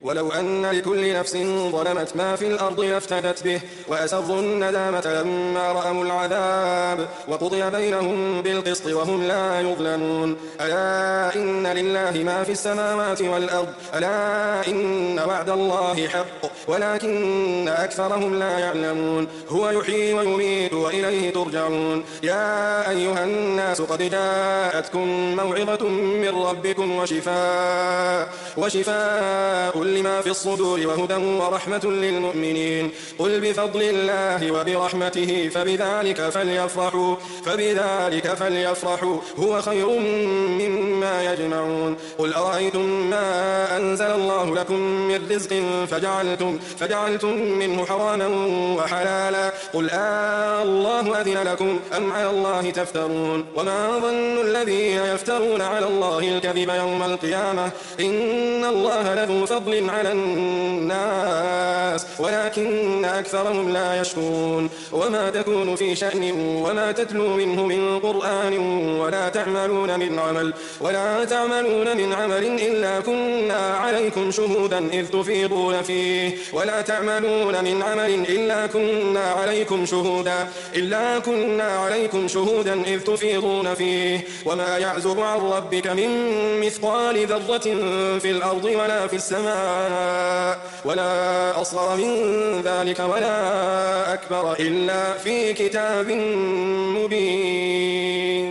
ولو أن لكل نفس ظلمت ما في الأرض لافتدت به وأسروا الندامة لما رأوا العذاب وقضي بينهم بالقسط وهم لا يظلمون. ألا إن لله ما في السماوات والأرض ألا إن وعد الله حق ولكن أكثرهم لا يعلمون. هو يحيي ويميت وإليه ترجعون. يا أيها الناس قد جاءتكم موعظة من ربكم وشفاء لما في الصدور وهدى ورحمة للمؤمنين. قل بفضل الله وبرحمته فبذلك فليفرحوا هو خير مما يجمعون. قل أرأيتم ما أنزل الله لكم من رزق فجعلتم منه حراما وحلالا قل الله أذن لكم أم على الله تفترون. وما ظن الذين يفترون على الله الكذب يوم القيامة إن الله لذو فضل على الناس ولكن أكثرهم لا يشكرون. وما تكون في شأن وما تتلو منه من قرآن ولا تعملون من عمل إلا كنا عليكم شهودا إذ تفيضون فيه وما يعزب عن ربك من مثقال ذرة في الأرض ولا في السماء ولا أصغر من ذلك ولا أكبر إلا في كتاب مبين.